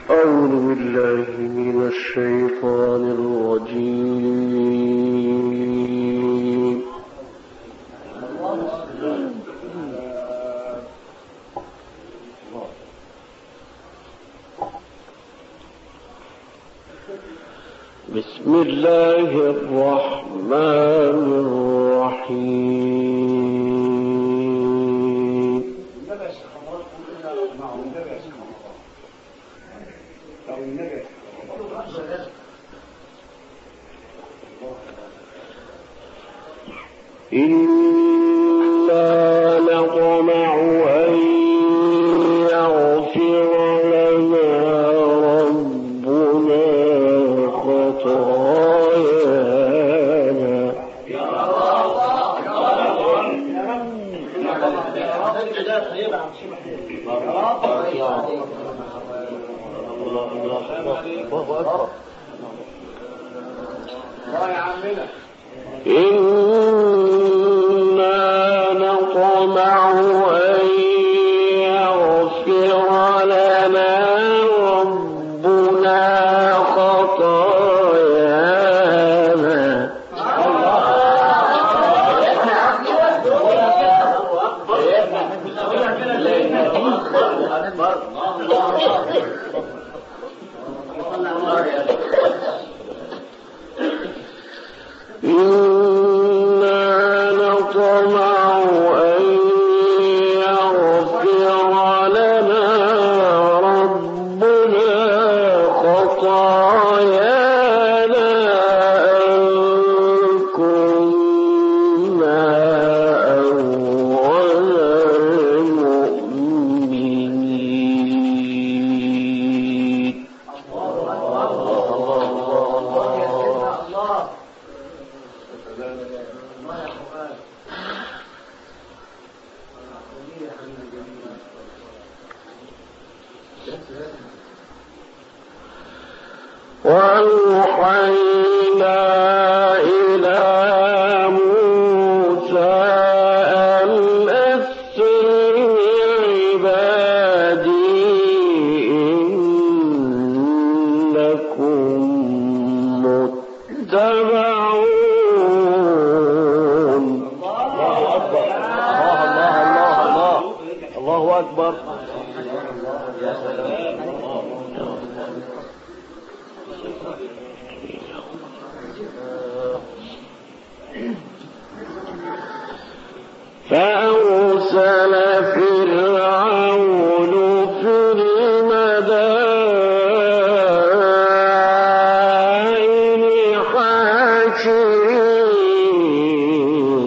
أعوذ بالله من الشيطان الرجيم. بسم الله الرحمن الرحيم. إنا نطمع أن يغفر لنا ربنا خطايانا. إنا نطمع أن يغفر لنا ربنا خطايانا. إنا نطمع أن يغفر لنا ربنا خطايانا أن كنا أول المؤمنين. وأوحينا إلى موسى أن أسر بعبادي إنكم متبعون. الله أكبر. فأرسل فرعون في المدائن حاشرين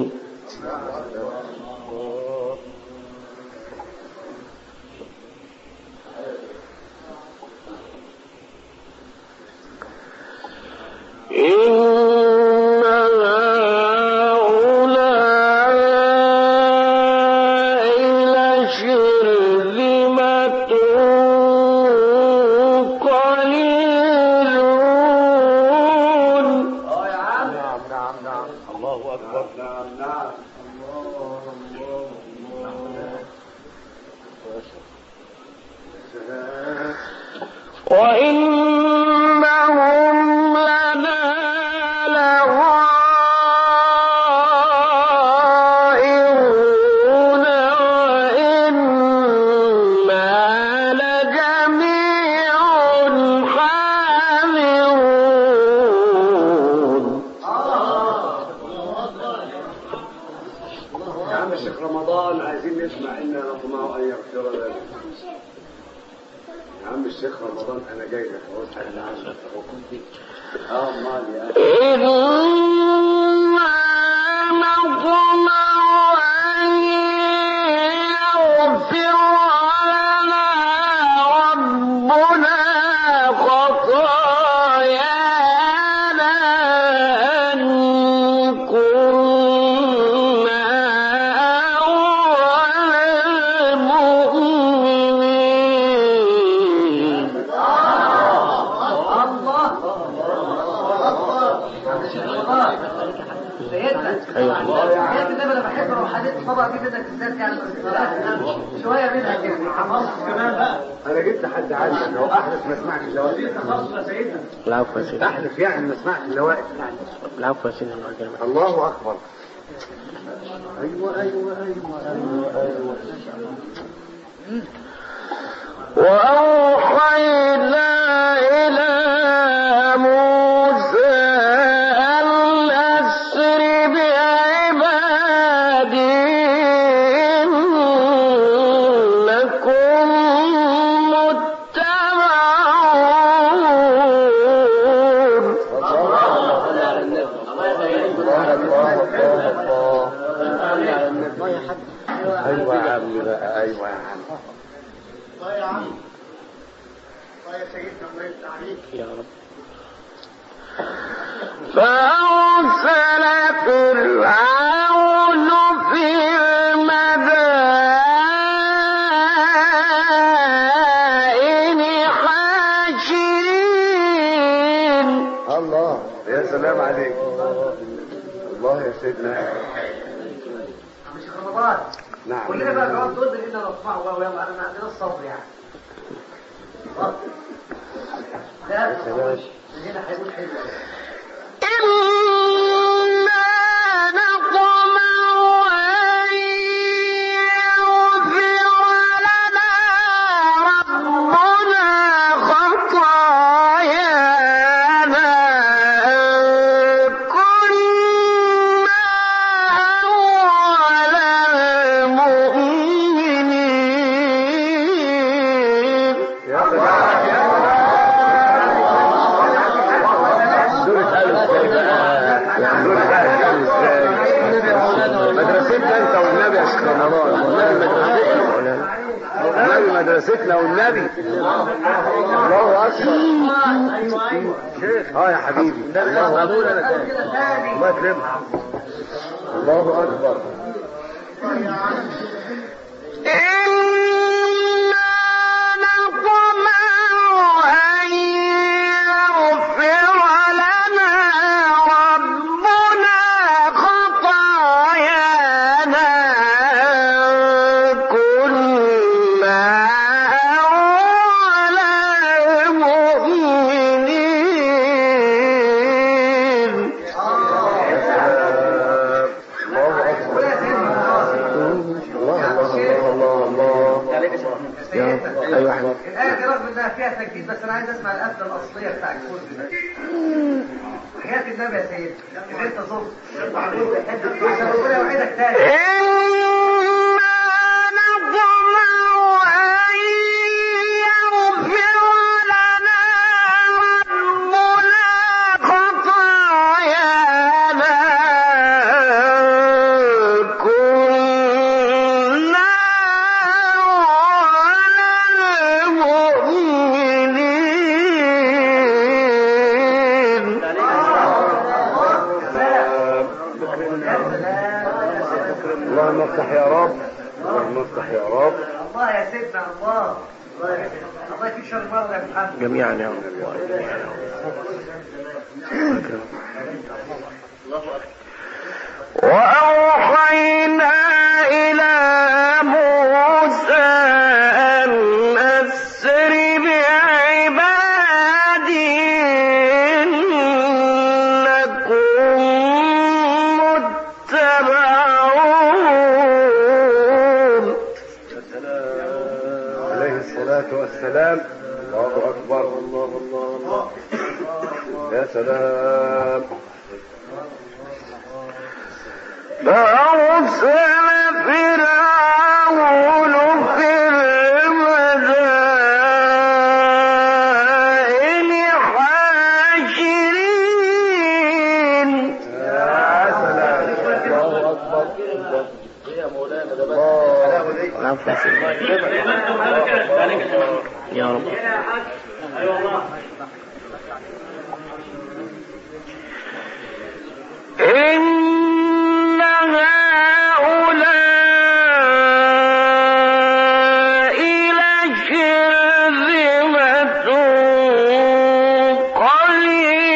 وإنهم لنا لغائرون وإنا لجميع حاذرون. يا عم الشيخ رمضان عايزين نسمع إنا نطمع أن يغفر لنا. يا عم الشيخ رمضان أنا جاي لك أقول حاجة عنك مالي إنا نطمع أن يغفر لنا ربنا خطايانا أن كنا أول المؤمنين. الله شايف لو حديث الطبق دي بدك تزداد يعني شويه منها كده كمان بقى. انا جبت حد عالي لو احلف ما اسمعش اللوائح. دي تخصص يا سيدنا. العفو يا سيدنا. احلف يعني ما اسمعش اللوائح. العفو يا سيدنا. الله اكبر. ايوه وأوحينا إلى موسى أن أسر بعبادي إنكم ايوه يا عم بقى. ايوه يا عم. الله يا عم. الله يا سيدنا الله يفتح عليك يا رب. فأرسل فرعون في المدائن حاشرين. الله يا سلام عليك. الله يا سيدنا. مش رمضان. نعم. كلنا بقى جواب تقول لي اننا نسمعه ويلا انا عندنا الصبر يعني. لا هنا هيقول حلو. إنا نطمع أن يغفر لنا ربنا خطايانا كنا أول المؤمنين. يا مدرستنا انت والنبي يا شيخ رمضان. والنبي مدرستنا والنبي. الله اكبر. شيخ يا حبيبي. الله اكبر. الله يكرمك. الله اكبر. الآية دي رغم انها فيها تجديد بس انا عايز اسمع القفله الاصليه بتاع الكود ده. حياة النبي يا سيدي اللي انت زرت عشان ربنا يوعدك تاني. اللهم افتح يا رب. اللهم افتح يا رب. الله يا سيدنا الله. الله يكفيك شر المرضى يا محمد. جميعا يا رب. وأوحينا إلى موسى أن أسر بعبادي إنكم متبعون. عليه الصلاة والسلام. الله أكبر. الله الله الله. يا سلام. فأرسل فرعون في المدائن حاشرين. يا سلام. الله أكبر. يا مولانا ده العفو يا سيدنا. يا رب. إن هؤلاء لشرذمة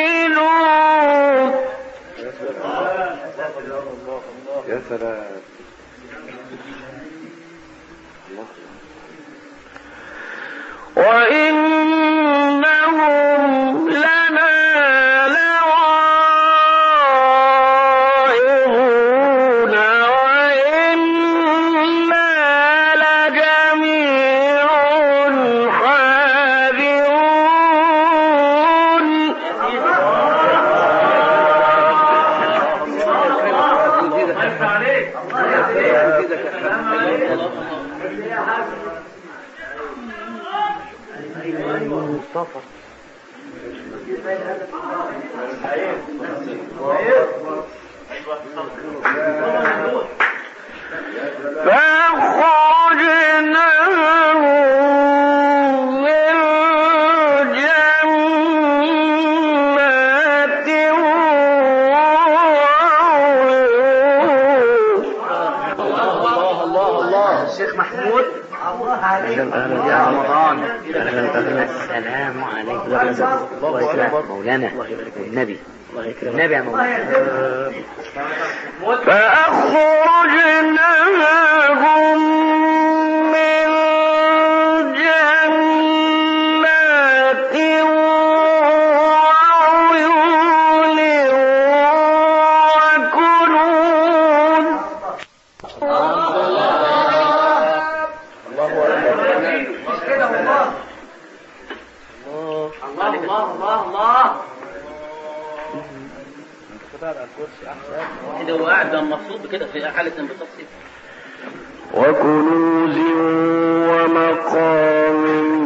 قليلون. يا سلام. مصطفى يا رمضان. السلام عليكم مولانا والنبي يا مولانا. فأخرجناهم من جنات وعيون وكنوز. الله كده هو قاعد مبسوط كده في حالة انبساط. وكنوز ومقام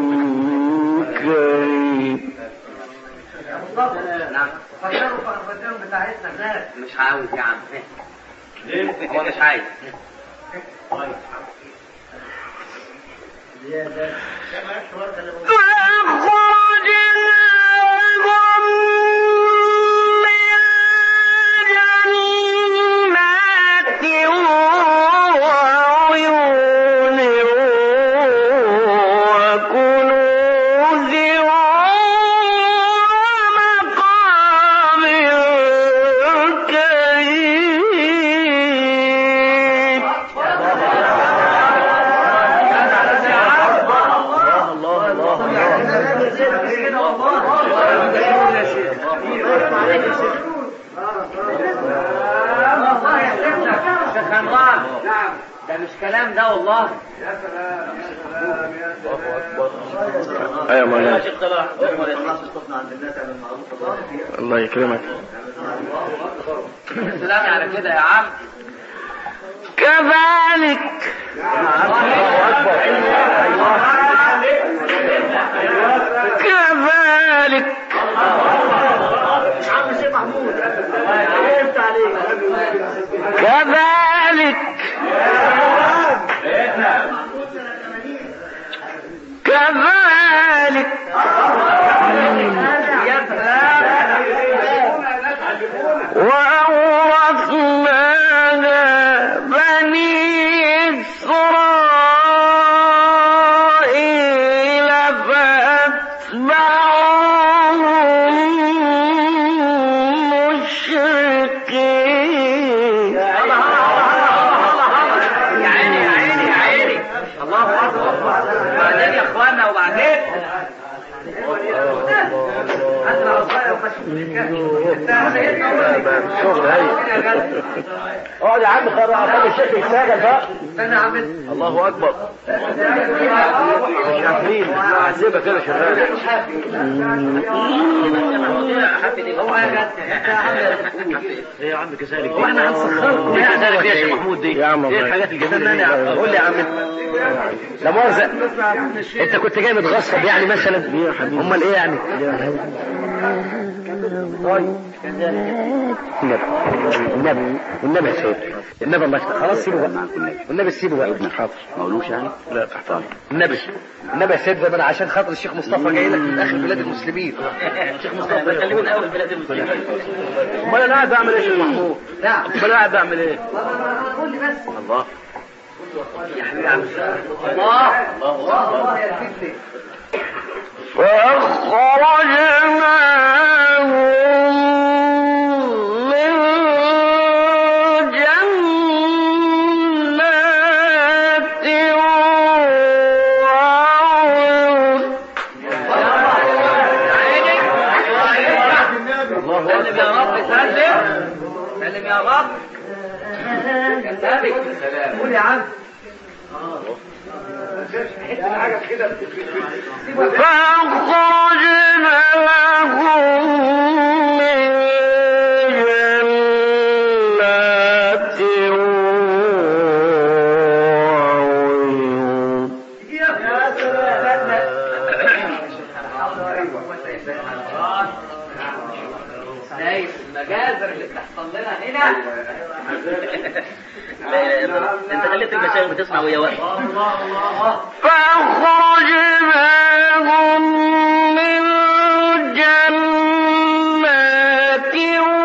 كريم. يا مصطفى. نعم. فكروا بتاعتنا الناس. مش عاوز يا عم. ليه؟ هو مش عايز. ده مش كلام ده والله. يا سلام يا سلام يا سلام. ايوه مولانا. الله يكرمك. سلام على كده يا عم. كذلك كذلك كذلك كذلك وأورثناها بني إسرائيل فأتبعوهم مشرقين. يا عيني يا عيني يا عيني. الله أكبر. وبعدين يا اخوانا وبعدين اقعد يا عم خلي الشيخ يشتغل بقى. استنى يا عم. الله اكبر. مش عارفين عذبه كده شغال. هو يا ايه يا عم كذلك دي؟ واحنا هنسخركم كذلك يا شيخ محمود دي. يا عم ايه الحاجات الجميله دي؟ قول لي يا عم. لا مؤاخذه انت كنت جاي متغصب يعني مثلا؟ امال ايه يعني؟ النبي يا سيد النبي الله يفتح. خلاص سيبه بقى والنبي سيبه بقى. حاضر ما قولوش يعني. لا تحت النبي يا سيد زمان عشان خاطر الشيخ مصطفى جاي لك من اخر بلاد المسلمين. الشيخ مصطفى خليه من اول بلاد المسلمين. امال انا قاعد اعمل ايه يا شيخ محمود؟ نعم امال انا قاعد اعمل ايه؟ قول لي بس. الله يا حبيبي عم الله الله يا فتني. فأخرجناهم من جنات وعيون. سلم يا رب. سلم يا رب. قول يا عم. فأخرجنا لهم من جنات وعيون. شايف المجازر اللي بتحصل لنا هنا. انت خليت المشايخ بتسمع ويا واحد. فأخرجناهم من جنات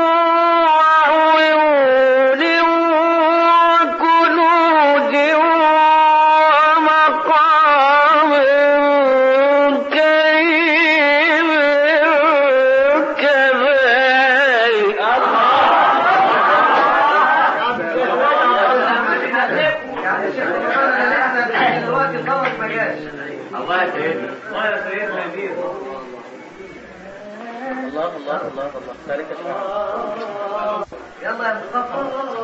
وعيون وكنوز ومقام كريم كذلك. الله يا سيدنا أمير. الله الله الله الله. ذلك يلا يا مصطفى.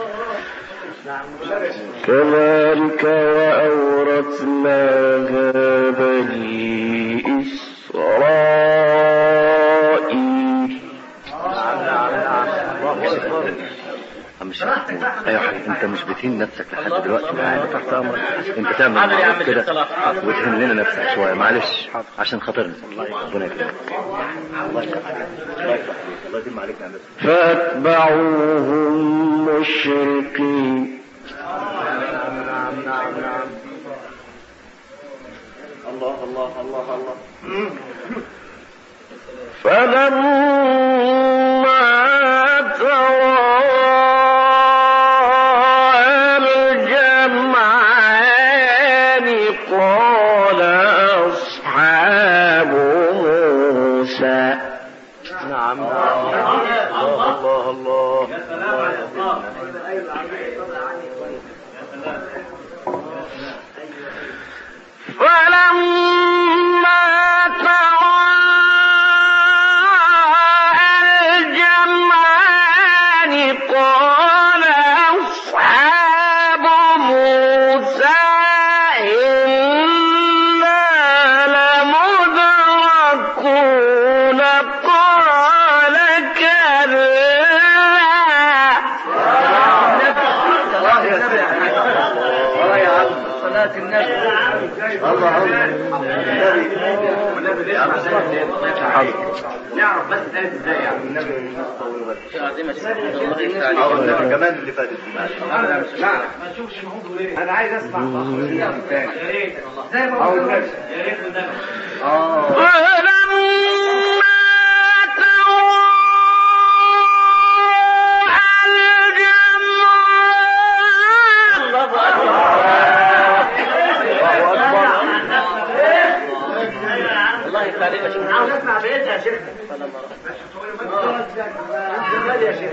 كذلك وأورثناها بني إسرائيل. مش ايوه حبيبي، انت مش بتهين نفسك لحد دلوقتي معايا تحت امرك. انت تعمل كده وتهين لنا نفسك شويه، معلش عشان خاطرنا. ربنا يكرمك. الله يكرمك. الله يديم عليك يا هندسه. فاتبعوهم مشرقين. الله الله الله الله. فلما تراءى الجمعان قال أصحاب موسى نعم الله الله الله. يا سلام على الله. فلما تراءى الجمعان قال أصحاب موسى إنا لمدركون قال كلا. صلاة النبي. نعرف بس ثالث ازاي يعني النبي كمان اللي فاتت. ما نشوفش الموضوع ليه. انا عايز اسمع تاني. يا ريت زي ما قلت. يا ريت النبي. عاوز اسمع بيتها يا شيخ. يا شيخ.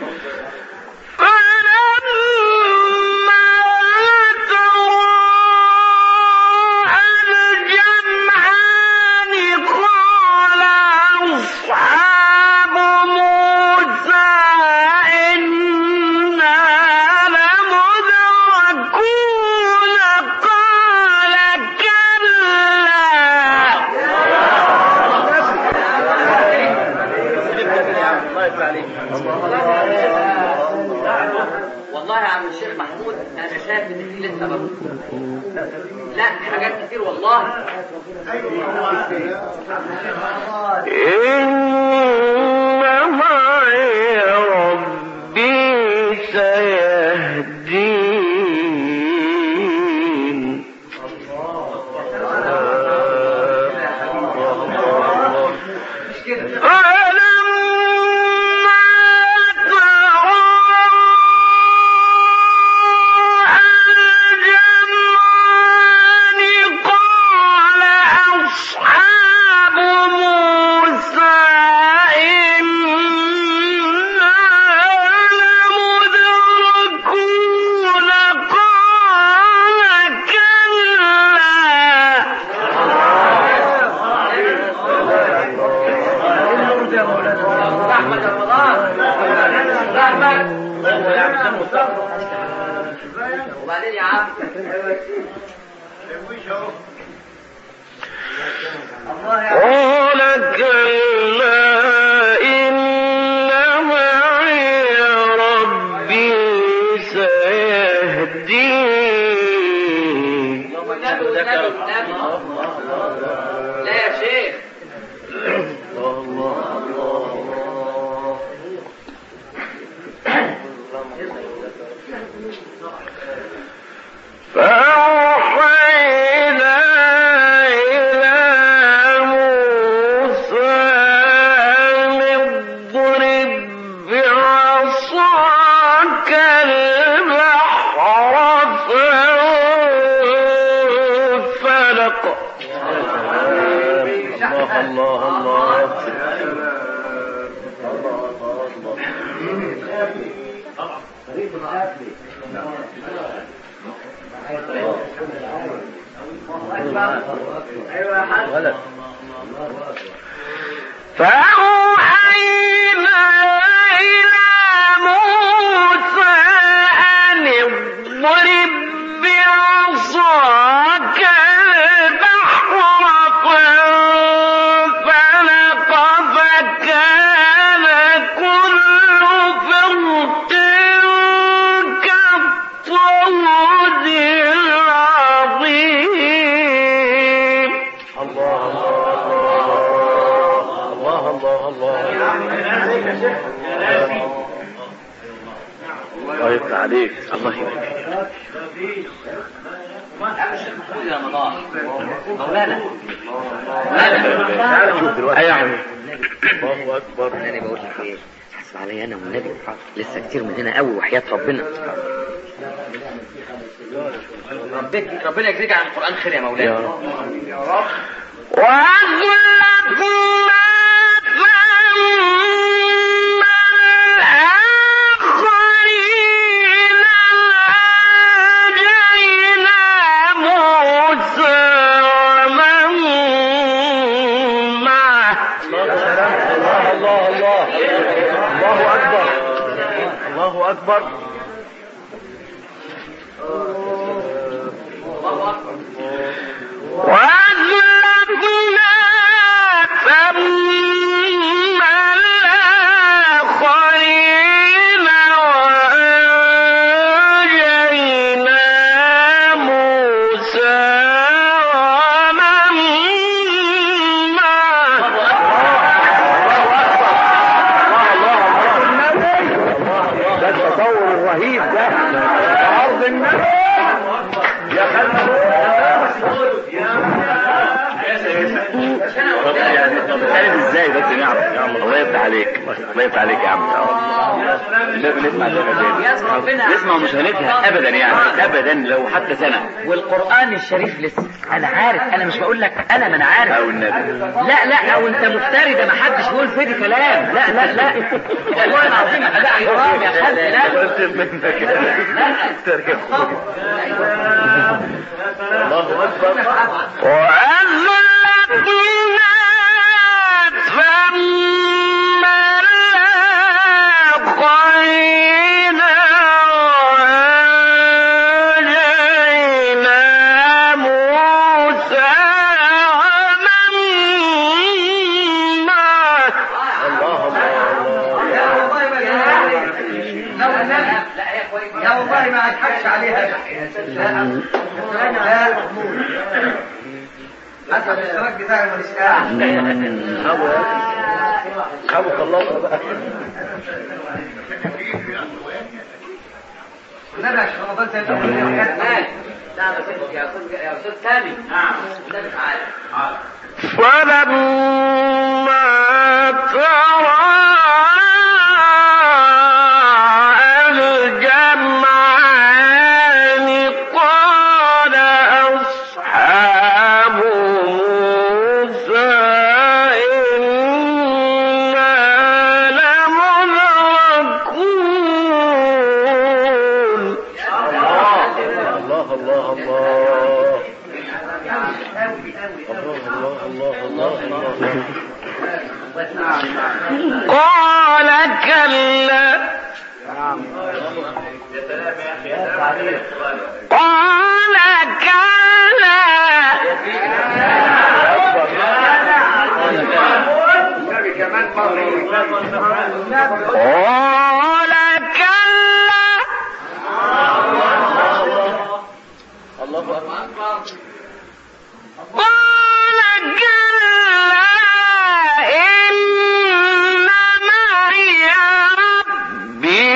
والله يا عم الشيخ محمود انا شايف ان في لسه برضه. لا في حاجات كتير والله. إن معي ربي سيهدين. وبعدين يا عم قال كلا إن معي ربي سيهدين. لا يا شيخ الله الله ولد فأوحينا إلى موسى أن اضرب بعصاك البحر فانفلق فكان كل فرق كالطود العظيم. الله يفتح عليك. الله يبارك مولانا شوف دلوقتي. الله اكبر. انا بقول لك ايه، حسب عليا انا والنبي لسه كتير مننا قوي وحياة ربنا. ربنا يجزيك عن القرآن خير يا مولانا. يا رب. الله أكبر. وأزلفنا ثم الآخرين وأنجينا موسى ومن معه. ده التطور الرهيب ده عرض النبي يا خلق. ازاي بس نعرف يا عم. الله يفتح عليك. الله يفتح عليك يا عم. بنسمع نسمع مش هنفهم ابدا يعني ابدا لو حتى سنه. والقرآن الشريف لسه. انا عارف، انا مش بقول لك انا، ما انا عارف. او النبي. لا او انت مفتري، ده ما حدش يقول فيه كلام. لا والله العظيم لا حرام يا خالد. لا الله اكبر. وأزلفنا ثم الآخرين وأنجينا موسى ومن معه. لا والله ما اضحكش عليها. لا محمود حسب الاشتراك بتاعي ماليش قاعد. ابو خلصنا بقى. النبي عشان رمضان زي ما لا يا استاذ سامي. نعم تعالى. فلما ترى الجمعان قال أصحاب موسى إنا لمدركون. الله الله قال كلا قال كلا قال كلا قال كلا إن معي ربي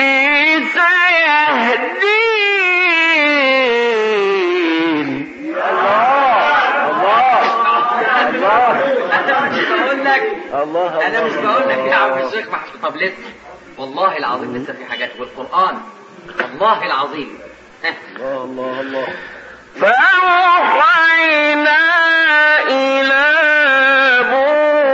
سيهدين. انا مش بقول لك يا عم الشيخ محمود. طب لسه والله العظيم لسه في حاجات والقرآن والله العظيم. الله فأوحينا إلى موسى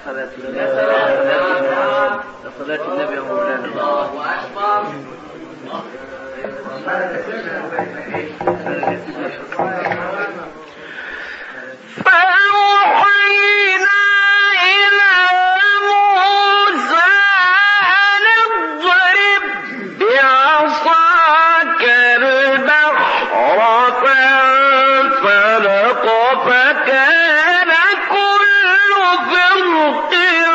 صلاة النبي يا صلاة النبي يا مولانا. الله أكبر. فأوحينا إلى موسى أن اضرب بعصاك البحر فانفلق فكان كل فرق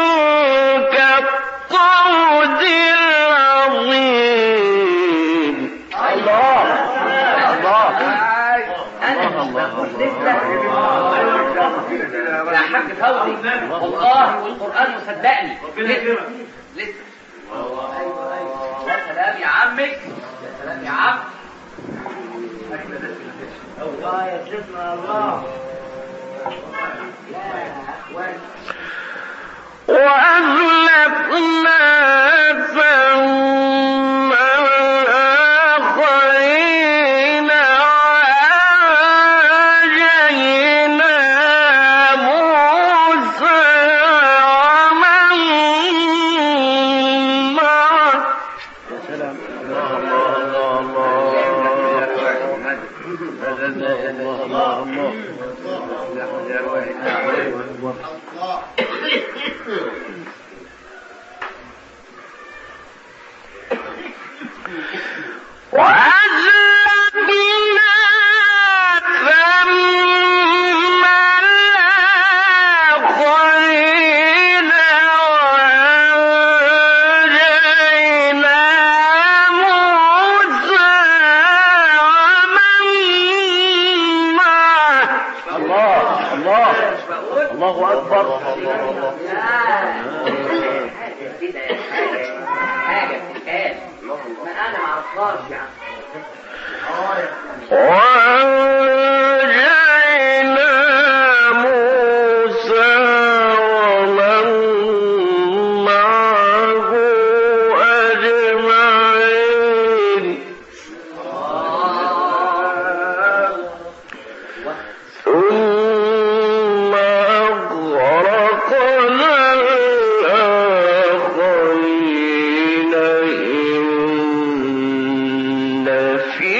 كالطود العظيم. يا حاج فوزي والله والقرآن مصدقني. لسه يا سلام يا عمي، يا سلام يا عم. الله يسلمنا الله. يا اخوان وأهلكنا ثم الآخرين وأنجينا موسى ومن معه. وأزلفنا ثم الآخرين وأنجينا موسى ومن معه. الله أكبر. حاجة بتتقال ما أنا معرفهاش يعني. وأنجينا موسى ومن معه أجمعين. ثم أغرقنا الآخرين إن في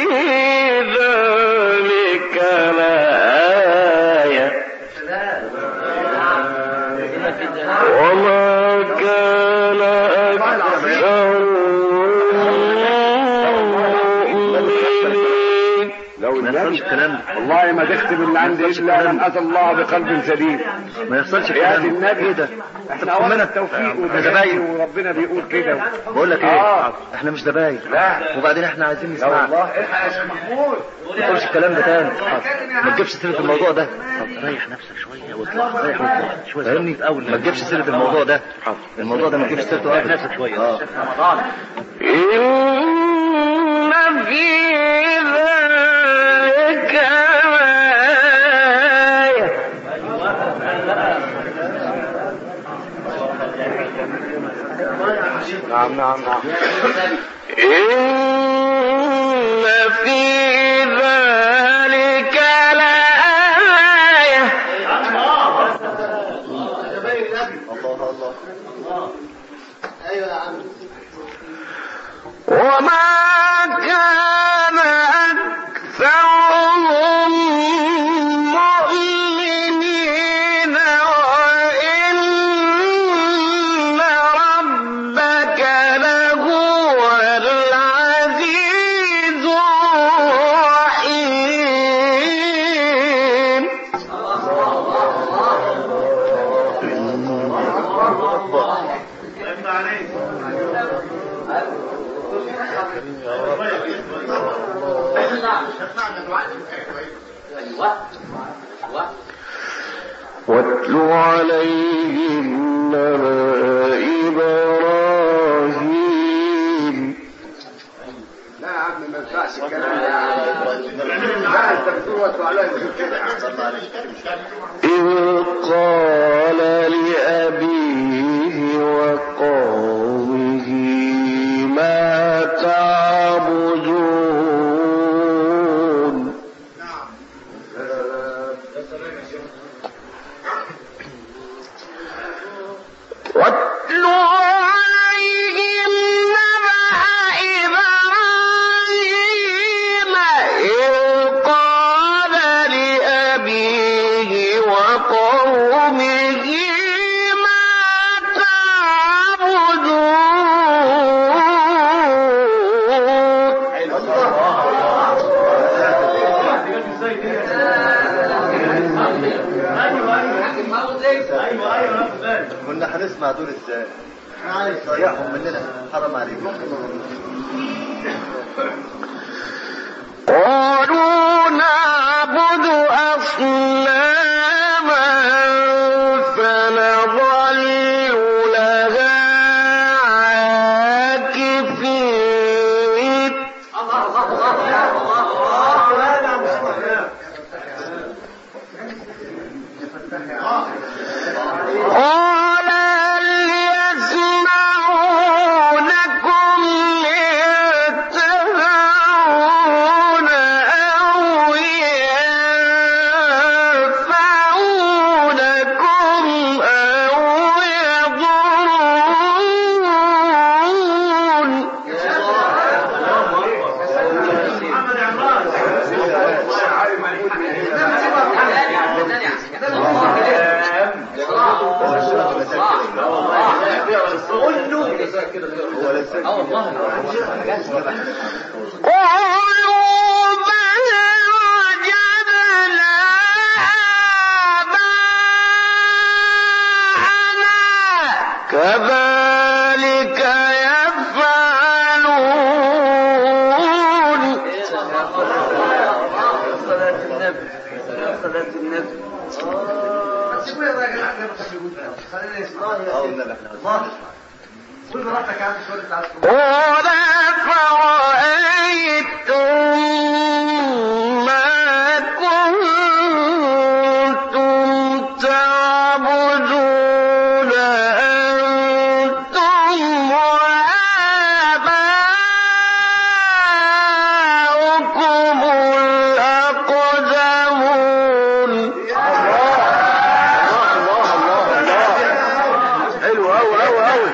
ذلك لآية وما كان أكثرهم مؤمنين. لو ما يحصلش النبي الكلام والله ما تختم اللي عندي الا من اتى الله بقلب سليم. ما يحصلش يا الكلام. النبي ايه ده؟ احنا قلنا التوفيق زباين. وربنا بيقول كده. بقول لك ايه؟ احنا مش زبايل. لا. وبعدين احنا عايزين لا نسمعك. والله الحق يا شيخ محمود. ما تقولش الكلام ده تاني. ما تجيبش سيرة الموضوع ده. طب ريح نفسك شوية واطلع. ريح واطلع شوية. فاهمني؟ في أول ما تجيبش سيرة الموضوع ده. الموضوع ده ما تجيبش سيرته. ريح نفسك شوية. إن في ذلك آية. نعم إن في ذلك لآية. وما كان أكثرهم مؤمنين وإن ربك لهو العزيز الرحيم. واتل عليهم نبأ إبراهيم. لا يا عم ما ينفعش الكلام ده. لا انت بتقول واتلو عليهم كده. إذ قال لأبيه وقومه ما تعبدون. كنا هنسمع دول ازاي؟ ضيعهم مننا حرام عليك. قالوا نعبد أصناما فنظل لها عاكفين. قال هل يسمعونكم إذ تدعون أو ينفعونكم أو يضرون. قالوا بل وجدنا آباءنا كذلك يفعلون. صلاة النبي صلاة النبي. سيبوا يا راجل احنا بنقول خلينا نسمع الله. قول براحتك يا عم شويه تعالى. قال فرأيتم ما كنتم تعبدون أنتم وآباؤكم الأقدمون. حلو أوي أوي أوي.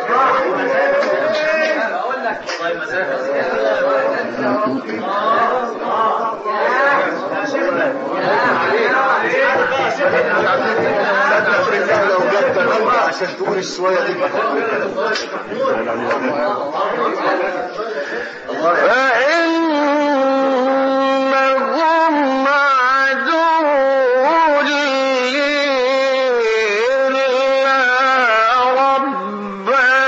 عشان تقول الشوية دي فإنهم عدو لي إلا رب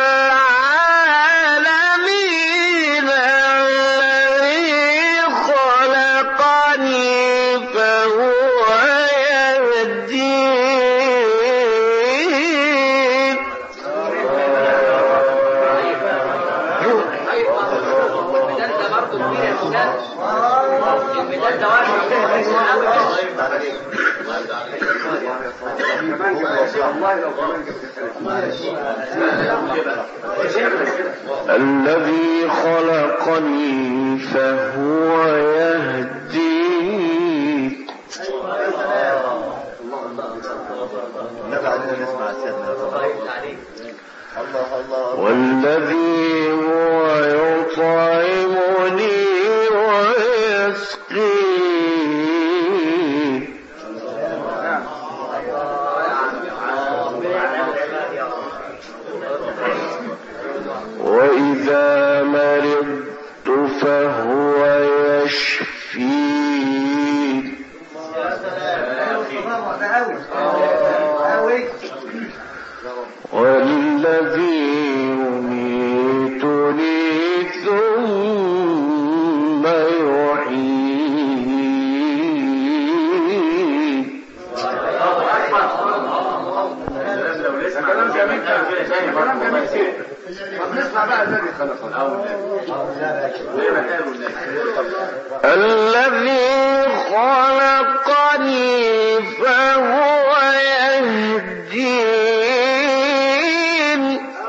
العالمين الذي خلقني فهو يهدين. الذي خلقني فهو يهدين. والذي هو يطعمني ويسقين. وإذا مرضت فهو يشفين. والذي يميتني ثم يحيين. كلام جميل. نسمع بقى الذي خلقنا. الذي خلقني فهو يهدين.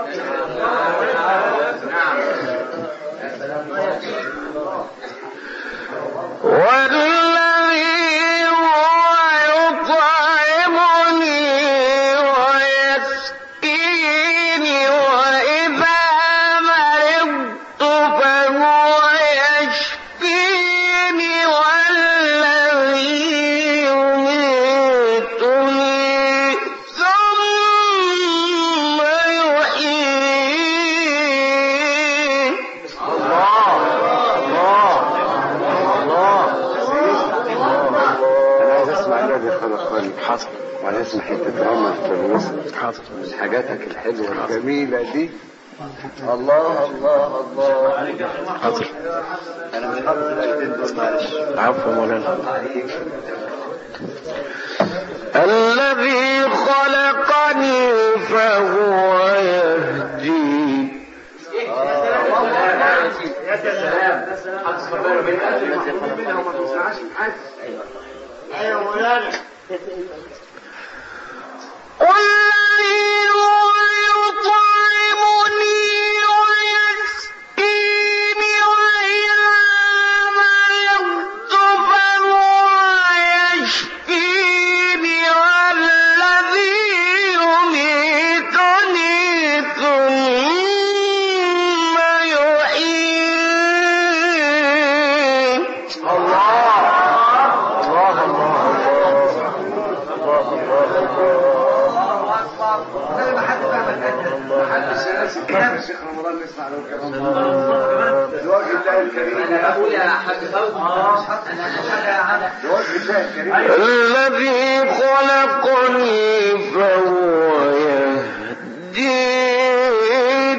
والذي هو يطعمني ويسقيني وإذا مرضت فهو يشفين. الذي خلقني حصل وعلى اسم حتة رمل في الوسط حصل من حاجاتك الحلوة الجميلة دي. الله الله الله حصل. انا مش حافظ الايتين دول معلش. عفوا مولانا. الذي خلقني فهو يهدين. يا سلام. ايوه مولانا. والذي هو يطعمني ويسقيني وإذا مرضت فهو يشفيني والذي يميتني ثم يحيين. زي ما حد فاهمك انت. محدش ينسى كلام الشيخ رمضان نسمع له كلام الوجه الله الكريم. انا ابويا يا حاج فوزي. انا الوجه الله الكريم. الذي خلقني فهو يهدين.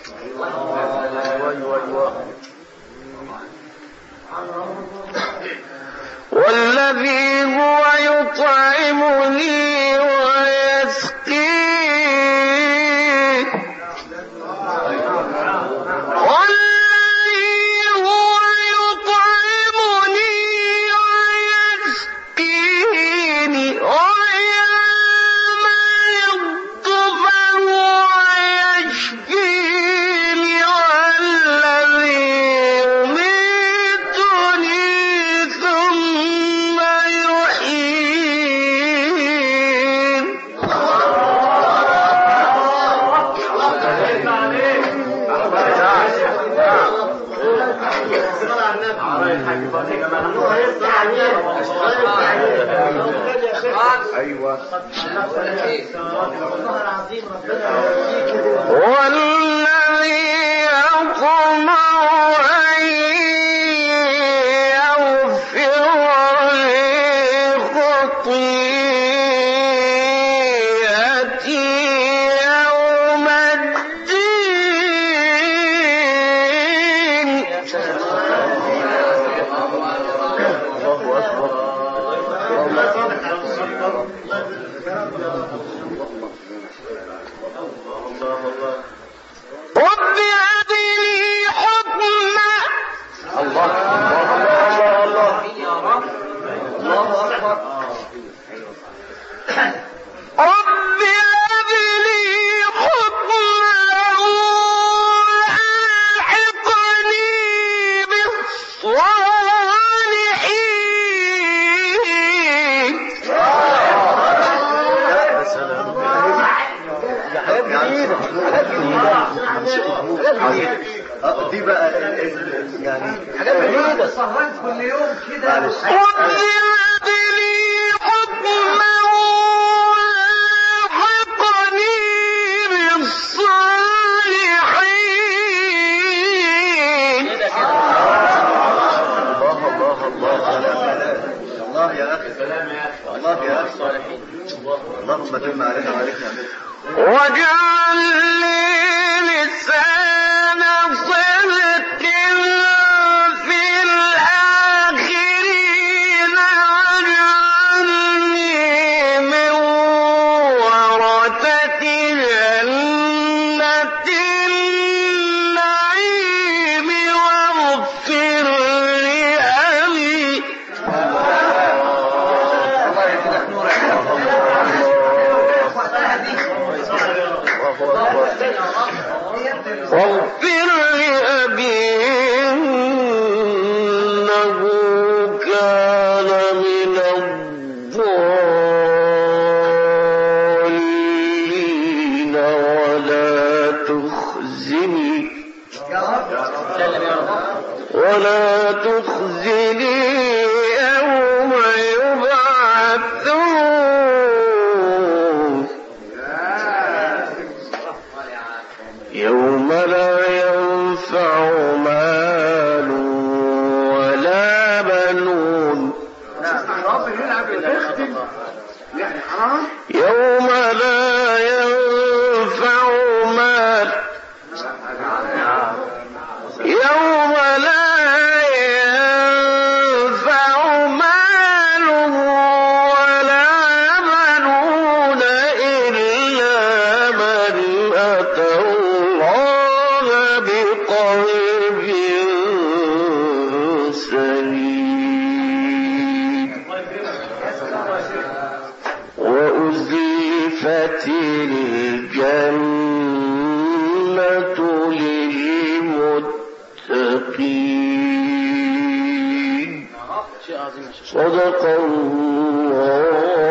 والذي هو يطعمني ويسقين. والذي هو يطعمني ويسقيني وإذا مرضت فهو يشفيني والذي يميتني ثم يحيين. ايوه والذي يطمع أن يغفر لي خطيئتي يوم الدين. رب هب لي حكما. رب هب لي حكما والحقني بالصالحين. دي بقى يعني حاجات جديدة. سهران كل يوم كده. رب هب لي حكما والحقني بالصالحين. الله يا اخي الله يا اخي اللهم تم علينا وعليك نعمتك. واجعل لي لسان صدق في الآخرين واجعلني من ورثة جنة النعيم واغفر لأبي. واغفر لأبي إنه كان من الضالين ولا تخزني يوم يبعثون يوم لا ينفع مال ولا بنون. رب يلعب يوم لا ينفع مال يوم لا ينفع مال ولا بنون إلا من أتى الله بقلب سليم وأزلفت الجنة للمتقين صدق الله